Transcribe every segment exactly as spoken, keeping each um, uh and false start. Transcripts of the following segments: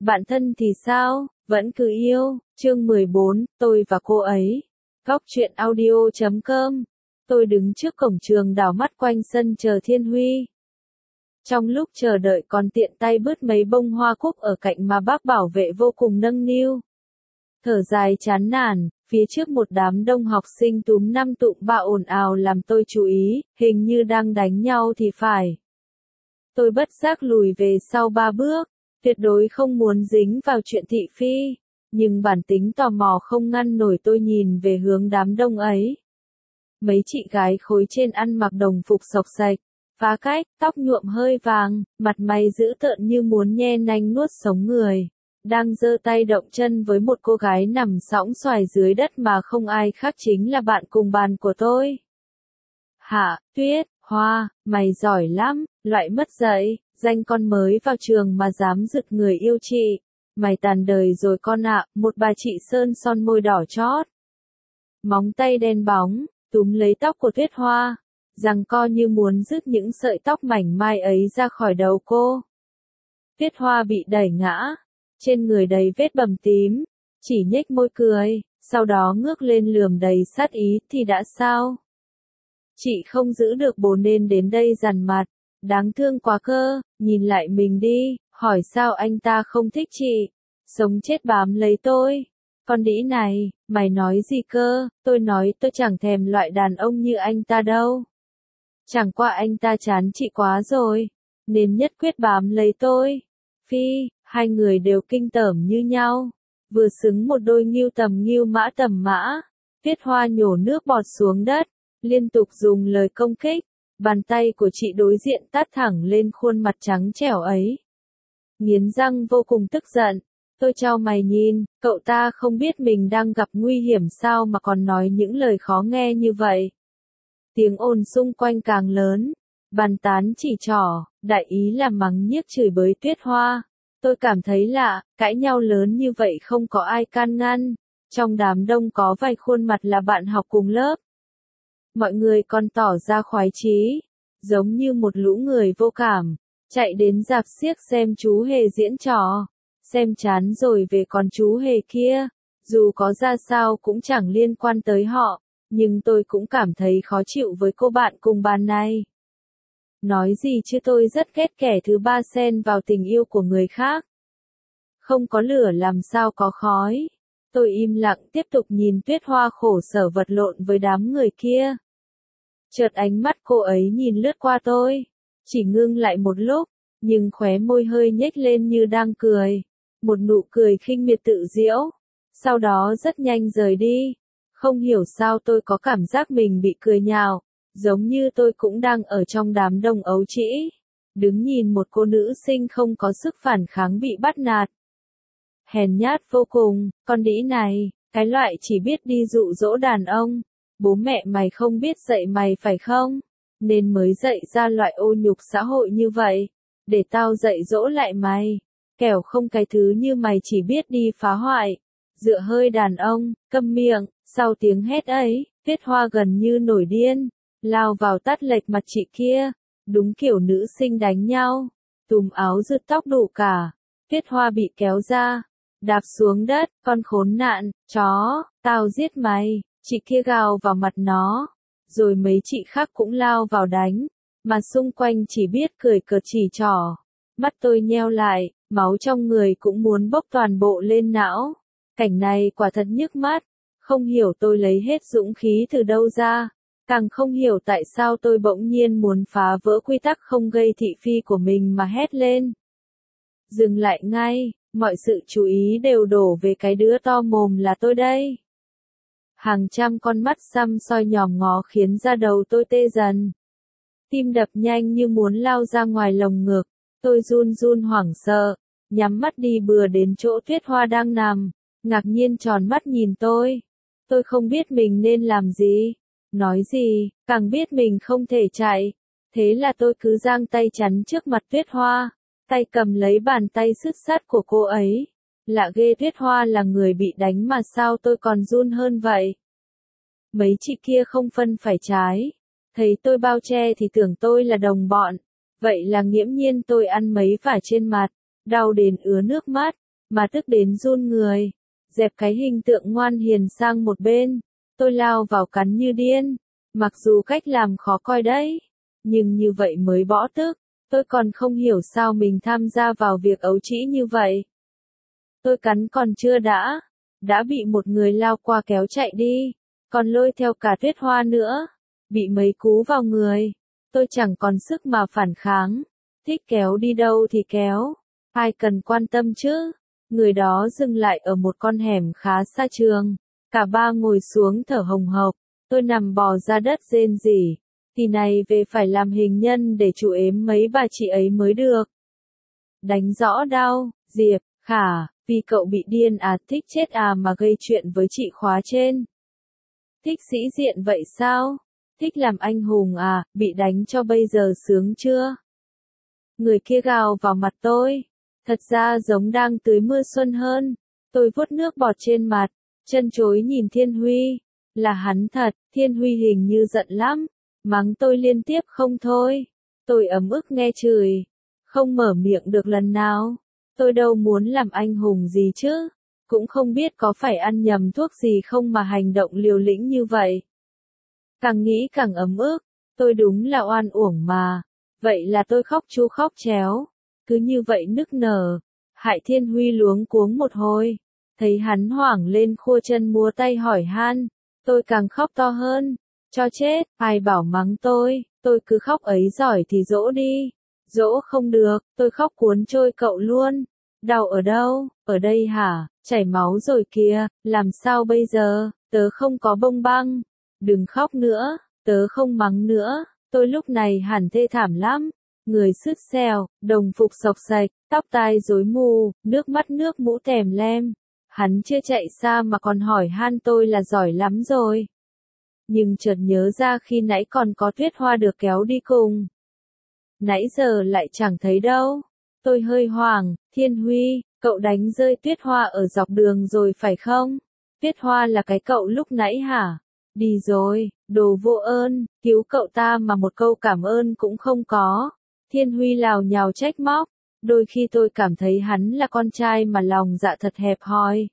Bạn thân thì sao, vẫn cứ yêu. Chương mười bốn, tôi và cô ấy. Góc truyện audio chấm com. Tôi đứng trước cổng trường đảo mắt quanh sân chờ Thiên Huy. Trong lúc chờ đợi còn tiện tay bứt mấy bông hoa cúc ở cạnh mà bác bảo vệ vô cùng nâng niu. Thở dài chán nản, phía trước một đám đông học sinh túm năm tụm ba ồn ào làm tôi chú ý, hình như đang đánh nhau thì phải. Tôi bất giác lùi về sau ba bước, tuyệt đối không muốn dính vào chuyện thị phi, nhưng bản tính tò mò không ngăn nổi tôi nhìn về hướng đám đông ấy. Mấy chị gái khối trên ăn mặc đồng phục xộc xạch, phá cách, tóc nhuộm hơi vàng, mặt mày dữ tợn như muốn nhe nanh nuốt sống người. Đang giơ tay động chân với một cô gái nằm sõng xoài dưới đất mà không ai khác chính là bạn cùng bàn của tôi. Hạ, Tuyết, Hoa, mày giỏi lắm, loại mất dạy, danh con mới vào trường mà dám giật người yêu chị. Mày tàn đời rồi con ạ, một bà chị sơn son môi đỏ chót. Móng tay đen bóng, túm lấy tóc của Tuyết Hoa, giằng co như muốn rứt những sợi tóc mảnh mai ấy ra khỏi đầu cô. Tuyết Hoa bị đẩy ngã, trên người đầy vết bầm tím, chỉ nhếch môi cười, sau đó ngước lên lườm đầy sát ý thì đã sao? Chị không giữ được bồ nên đến đây dằn mặt, đáng thương quá cơ, nhìn lại mình đi, hỏi sao anh ta không thích chị, sống chết bám lấy tôi. Con đĩ này, mày nói gì cơ, tôi nói tôi chẳng thèm loại đàn ông như anh ta đâu. Chẳng qua anh ta chán chị quá rồi, nên nhất quyết bám lấy tôi. Phi, hai người đều kinh tởm như nhau, vừa xứng một đôi nghiêu tầm nghiêu mã tầm mã. Tuyết Hoa nhổ nước bọt xuống đất, liên tục dùng lời công kích, bàn tay của chị đối diện tát thẳng lên khuôn mặt trắng trẻo ấy. Nghiến răng vô cùng tức giận, tôi chau mày nhìn, cậu ta không biết mình đang gặp nguy hiểm sao mà còn nói những lời khó nghe như vậy. Tiếng ồn xung quanh càng lớn, bàn tán chỉ trỏ, đại ý là mắng nhiếc chửi bới Tuyết Hoa. Tôi cảm thấy lạ, cãi nhau lớn như vậy không có ai can ngăn, trong đám đông có vài khuôn mặt là bạn học cùng lớp. Mọi người còn tỏ ra khoái chí, giống như một lũ người vô cảm, chạy đến rạp xiếc xem chú hề diễn trò, xem chán rồi về còn chú hề kia, dù có ra sao cũng chẳng liên quan tới họ, nhưng tôi cũng cảm thấy khó chịu với cô bạn cùng bàn này. Nói gì chứ tôi rất ghét kẻ thứ ba xen vào tình yêu của người khác. Không có lửa làm sao có khói. Tôi im lặng tiếp tục nhìn Tuyết Hoa khổ sở vật lộn với đám người kia. Chợt ánh mắt cô ấy nhìn lướt qua tôi, chỉ ngưng lại một lúc, nhưng khóe môi hơi nhếch lên như đang cười, một nụ cười khinh miệt tự giễu, sau đó rất nhanh rời đi. Không hiểu sao tôi có cảm giác mình bị cười nhạo, giống như tôi cũng đang ở trong đám đông ấu trĩ, đứng nhìn một cô nữ sinh không có sức phản kháng bị bắt nạt. Hèn nhát vô cùng, con đĩ này, cái loại chỉ biết đi dụ dỗ đàn ông, bố mẹ mày không biết dạy mày phải không? Nên mới dạy ra loại ô nhục xã hội như vậy, để tao dạy dỗ lại mày, kẻo không cái thứ như mày chỉ biết đi phá hoại, dựa hơi đàn ông, câm miệng. Sau tiếng hét ấy, Tuyết Hoa gần như nổi điên, lao vào tát lệch mặt chị kia, đúng kiểu nữ sinh đánh nhau, túm áo rượt tóc đủ cả. Tuyết Hoa bị kéo ra, đạp xuống đất, con khốn nạn, chó, tao giết mày, chị kia gào vào mặt nó, rồi mấy chị khác cũng lao vào đánh, mà xung quanh chỉ biết cười cợt chỉ trỏ. Mắt tôi nheo lại, máu trong người cũng muốn bốc toàn bộ lên não, cảnh này quả thật nhức mắt. Không hiểu tôi lấy hết dũng khí từ đâu ra, càng không hiểu tại sao tôi bỗng nhiên muốn phá vỡ quy tắc không gây thị phi của mình mà hét lên. Dừng lại ngay, mọi sự chú ý đều đổ về cái đứa to mồm là tôi đây. Hàng trăm con mắt xăm soi nhòm ngó khiến da đầu tôi tê dần. Tim đập nhanh như muốn lao ra ngoài lồng ngực, tôi run run hoảng sợ, nhắm mắt đi bừa đến chỗ Tuyết Hoa đang nằm, ngạc nhiên tròn mắt nhìn tôi. Tôi không biết mình nên làm gì, nói gì, càng biết mình không thể chạy. Thế là tôi cứ giang tay chắn trước mặt Tuyết Hoa, tay cầm lấy bàn tay sứt sắt của cô ấy. Lạ ghê, Tuyết Hoa là người bị đánh mà sao tôi còn run hơn vậy. Mấy chị kia không phân phải trái, thấy tôi bao che thì tưởng tôi là đồng bọn. Vậy là nghiễm nhiên tôi ăn mấy vả trên mặt, đau đến ứa nước mắt. mà tức đến run người. Dẹp cái hình tượng ngoan hiền sang một bên, tôi lao vào cắn như điên. Mặc dù cách làm khó coi đấy, nhưng như vậy mới bỏ tức. Tôi còn không hiểu sao mình tham gia vào việc ấu trĩ như vậy. Tôi cắn còn chưa đã, đã bị một người lao qua kéo chạy đi, còn lôi theo cả Tuyết Hoa nữa. Bị mấy cú vào người, tôi chẳng còn sức mà phản kháng. Thích kéo đi đâu thì kéo, ai cần quan tâm chứ. Người đó dừng lại ở một con hẻm khá xa trường. Cả ba ngồi xuống thở hồng hộc. Tôi nằm bò ra đất rên rỉ. Kỳ này về phải làm hình nhân để trụ ếm mấy bà chị ấy mới được. Đánh rõ đau, Diệp, Khả, vì cậu bị điên à, thích chết à mà gây chuyện với chị khóa trên. Thích sĩ diện vậy sao? Thích làm anh hùng à, bị đánh cho bây giờ sướng chưa? Người kia gào vào mặt tôi. Thật ra giống đang tưới mưa xuân hơn. Tôi vuốt nước bọt trên mặt, chân chối nhìn Thiên Huy. Là hắn thật, Thiên Huy hình như giận lắm. Mắng tôi liên tiếp không thôi. Tôi ấm ức nghe chửi. Không mở miệng được lần nào. Tôi đâu muốn làm anh hùng gì chứ. Cũng không biết có phải ăn nhầm thuốc gì không mà hành động liều lĩnh như vậy. Càng nghĩ càng ấm ức. Tôi đúng là oan uổng mà. Vậy là tôi khóc chu khóc chéo. Cứ như vậy nức nở. Hại Thiên Huy luống cuống một hồi. Thấy hắn hoảng lên khua chân múa tay hỏi han. Tôi càng khóc to hơn. Cho chết, ai bảo mắng tôi. Tôi cứ khóc ấy giỏi thì dỗ đi. Dỗ không được, tôi khóc cuốn trôi cậu luôn. Đau ở đâu? Ở đây hả? Chảy máu rồi kìa, làm sao bây giờ? Tớ không có bông băng. Đừng khóc nữa, tớ không mắng nữa. Tôi lúc này hẳn thê thảm lắm. Người sứt xèo, đồng phục xộc xạch, tóc tai rối mù, nước mắt nước mũ tèm lem. Hắn chưa chạy xa mà còn hỏi han tôi là giỏi lắm rồi. Nhưng chợt nhớ ra khi nãy còn có Tuyết Hoa được kéo đi cùng. Nãy giờ lại chẳng thấy đâu. Tôi hơi hoảng. Thiên Huy, cậu đánh rơi Tuyết Hoa ở dọc đường rồi phải không? Tuyết Hoa là cái cậu lúc nãy hả? Đi rồi, đồ vô ơn, cứu cậu ta mà một câu cảm ơn cũng không có. Thiên Huy lào nhào trách móc. Đôi khi tôi cảm thấy hắn là con trai mà lòng dạ thật hẹp hòi.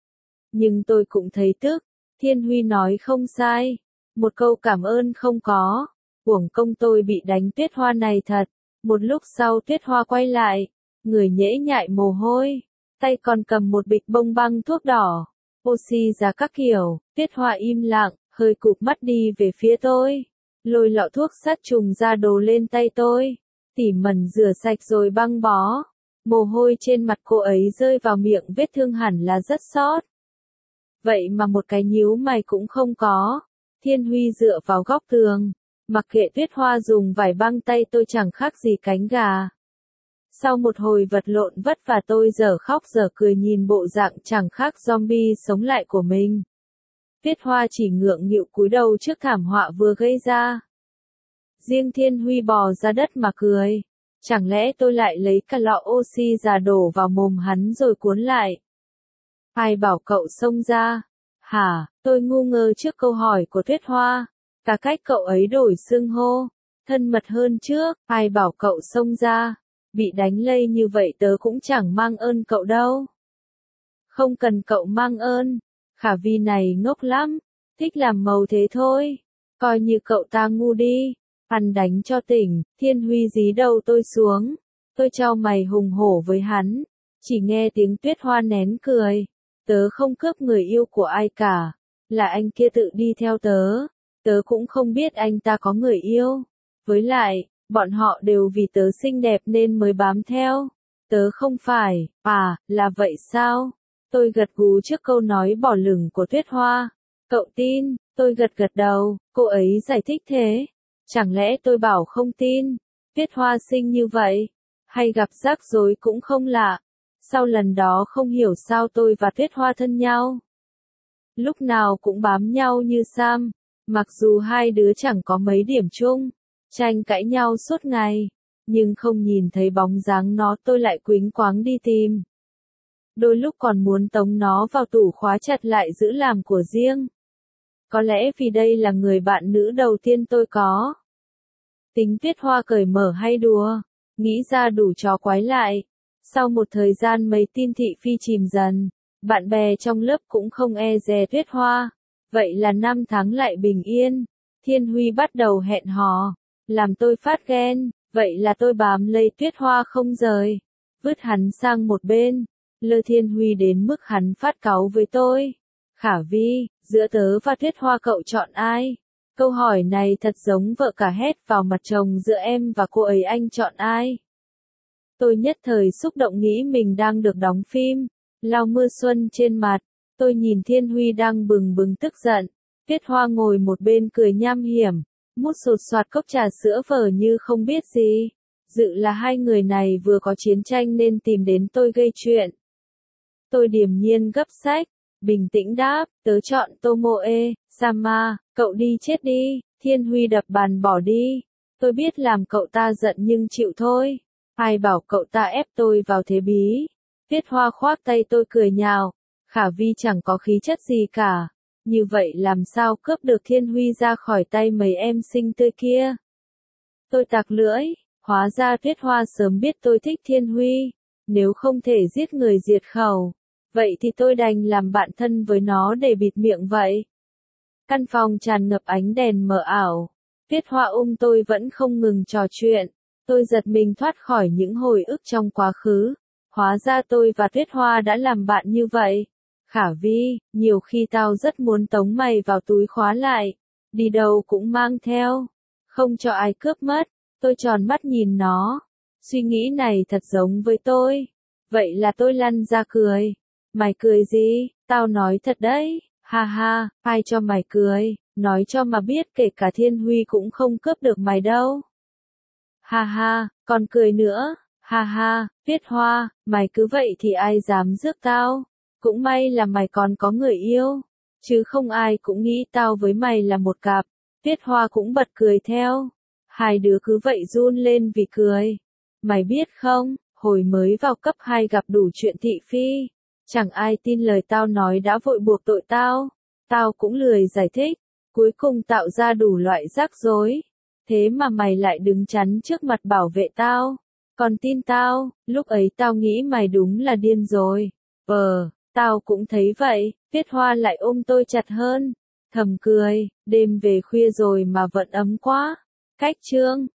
Nhưng tôi cũng thấy tức. Thiên Huy nói không sai. Một câu cảm ơn không có. Uổng công tôi bị đánh Tuyết Hoa này thật. Một lúc sau Tuyết Hoa quay lại. Người nhễ nhại mồ hôi. Tay còn cầm một bịch bông băng thuốc đỏ. Oxy ra các kiểu. Tuyết Hoa im lặng, hơi cụp mắt đi về phía tôi. Lôi lọ thuốc sát trùng ra đổ lên tay tôi. Tỉ mẩn rửa sạch rồi băng bó. Mồ hôi trên mặt cô ấy rơi vào miệng vết thương hẳn là rất xót. Vậy mà một cái nhíu mày cũng không có. Thiên Huy dựa vào góc tường. Mặc kệ Tuyết Hoa dùng vải băng tay tôi chẳng khác gì cánh gà. Sau một hồi vật lộn vất vả tôi dở khóc dở cười nhìn bộ dạng chẳng khác zombie sống lại của mình. Tuyết Hoa chỉ ngượng nghịu cúi đầu trước thảm họa vừa gây ra. Riêng Thiên Huy bò ra đất mà cười. Chẳng lẽ tôi lại lấy cả lọ oxy già đổ vào mồm hắn rồi cuốn lại? Ai bảo cậu xông ra? Hả, tôi ngu ngơ trước câu hỏi của Tuyết Hoa. Cả cách cậu ấy đổi xưng hô. Thân mật hơn trước, ai bảo cậu xông ra? Bị đánh lây như vậy tớ cũng chẳng mang ơn cậu đâu. Không cần cậu mang ơn. Khả Vi này ngốc lắm. Thích làm màu thế thôi. Coi như cậu ta ngu đi. Ăn đánh cho tỉnh. Thiên Huy dí đầu tôi xuống. Tôi chau mày hùng hổ với hắn. Chỉ nghe tiếng Tuyết Hoa nén cười. Tớ không cướp người yêu của ai cả. Là anh kia tự đi theo tớ. Tớ cũng không biết anh ta có người yêu. Với lại, bọn họ đều vì tớ xinh đẹp nên mới bám theo. Tớ không phải. À, là vậy sao? Tôi gật gù trước câu nói bỏ lửng của Tuyết Hoa. Cậu tin? Tôi gật gật đầu. Cô ấy giải thích thế. Chẳng lẽ tôi bảo không tin? Tuyết Hoa xinh như vậy. Hay gặp rắc rối cũng không lạ. Sau lần đó không hiểu sao tôi và Tuyết Hoa thân nhau. Lúc nào cũng bám nhau như Sam. Mặc dù hai đứa chẳng có mấy điểm chung. Tranh cãi nhau suốt ngày. Nhưng không nhìn thấy bóng dáng nó tôi lại quýnh quáng đi tìm. Đôi lúc còn muốn tống nó vào tủ khóa chặt lại giữ làm của riêng. Có lẽ vì đây là người bạn nữ đầu tiên tôi có. Tính Tuyết Hoa cởi mở hay đùa. Nghĩ ra đủ trò quái lại. Sau một thời gian mấy tin thị phi chìm dần, bạn bè trong lớp cũng không e dè Tuyết Hoa. Vậy là năm tháng lại bình yên. Thiên Huy bắt đầu hẹn hò, làm tôi phát ghen, vậy là tôi bám lấy Tuyết Hoa không rời, vứt hắn sang một bên. Lơ Thiên Huy đến mức hắn phát cáu với tôi. Khả Vi, giữa tớ và Tuyết Hoa cậu chọn ai? Câu hỏi này thật giống vợ cả hét vào mặt chồng, giữa em và cô ấy anh chọn ai? Tôi nhất thời xúc động nghĩ mình đang được đóng phim. Lau mưa xuân trên mặt, tôi nhìn Thiên Huy đang bừng bừng tức giận. Tuyết Hoa ngồi một bên cười nham hiểm, mút sột soạt cốc trà sữa vờ như không biết gì. Dự là hai người này vừa có chiến tranh nên tìm đến tôi gây chuyện. Tôi điềm nhiên gấp sách, bình tĩnh đáp, tớ chọn Tomoe, Sama, cậu đi chết đi. Thiên Huy đập bàn bỏ đi. Tôi biết làm cậu ta giận nhưng chịu thôi. Ai bảo cậu ta ép tôi vào thế bí. Tuyết Hoa khoác tay tôi cười nhạo. Khả Vi chẳng có khí chất gì cả. Như vậy làm sao cướp được Thiên Huy ra khỏi tay mấy em xinh tươi kia? Tôi tặc lưỡi. Hóa ra Tuyết Hoa sớm biết tôi thích Thiên Huy. Nếu không thể giết người diệt khẩu, vậy thì tôi đành làm bạn thân với nó để bịt miệng vậy. Căn phòng tràn ngập ánh đèn mờ ảo. Tuyết Hoa ôm tôi vẫn không ngừng trò chuyện. Tôi giật mình thoát khỏi những hồi ức trong quá khứ. Hóa ra tôi và Tuyết Hoa đã làm bạn như vậy. Khả Vi, nhiều khi tao rất muốn tống mày vào túi khóa lại. Đi đâu cũng mang theo. Không cho ai cướp mất. Tôi tròn mắt nhìn nó. Suy nghĩ này thật giống với tôi. Vậy là tôi lăn ra cười. Mày cười gì? Tao nói thật đấy. Ha ha, ai cho mày cười? Nói cho mà biết kể cả Thiên Huy cũng không cướp được mày đâu. Ha ha, còn cười nữa. Ha ha, Tuyết Hoa, mày cứ vậy thì ai dám rước tao? Cũng may là mày còn có người yêu. Chứ không ai cũng nghĩ tao với mày là một cặp. Tuyết Hoa cũng bật cười theo. Hai đứa cứ vậy run lên vì cười. Mày biết không, hồi mới vào cấp hai gặp đủ chuyện thị phi. Chẳng ai tin lời tao nói đã vội buộc tội tao. Tao cũng lười giải thích. Cuối cùng tạo ra đủ loại rắc rối. Thế mà mày lại đứng chắn trước mặt bảo vệ tao. Còn tin tao, lúc ấy tao nghĩ mày đúng là điên rồi. Ờ, tao cũng thấy vậy. Tuyết Hoa lại ôm tôi chặt hơn. Thầm cười, đêm về khuya rồi mà vẫn ấm quá. Cách chương